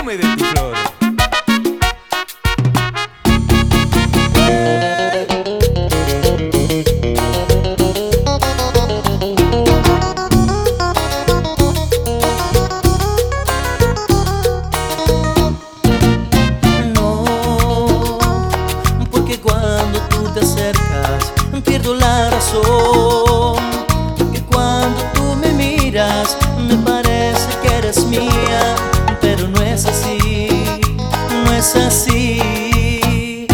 perfume de tu flor. Cuando tú te acercas pierdo la razón, que cuando tú me miras me parece que eres mía, pero no es así, no es así.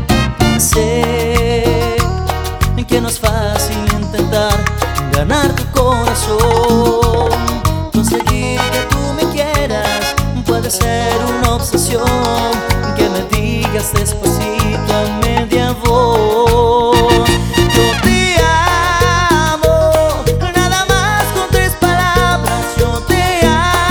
Sé que no es fácil intentar ganar tu corazón, conseguir que tú me quieras puede ser una obsesión, que me digas despacito a media voz: yo te amo, nada más con 3 palabras. Yo te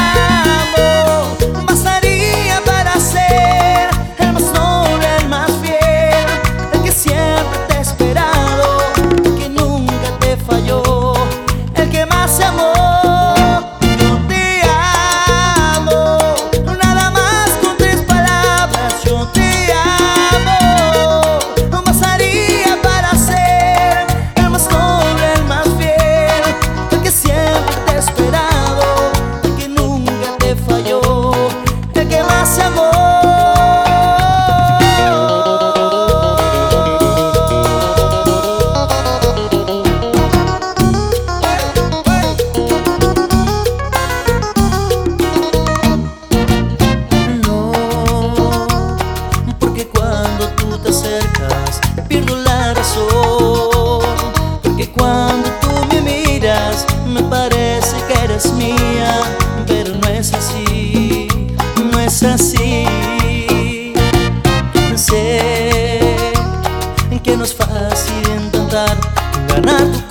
amo, bastaría para ser el más noble, el más fiel, el que siempre te ha esperado, el que nunca te falló, el que más se amó. Pierdo la razón, porque cuando tú me miras me parece que eres mía, pero no es así, no es así. Sé que no es fácil intentar ganar tu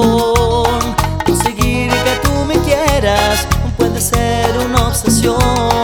corazón, conseguir que tú me quieras puede ser una obsesión,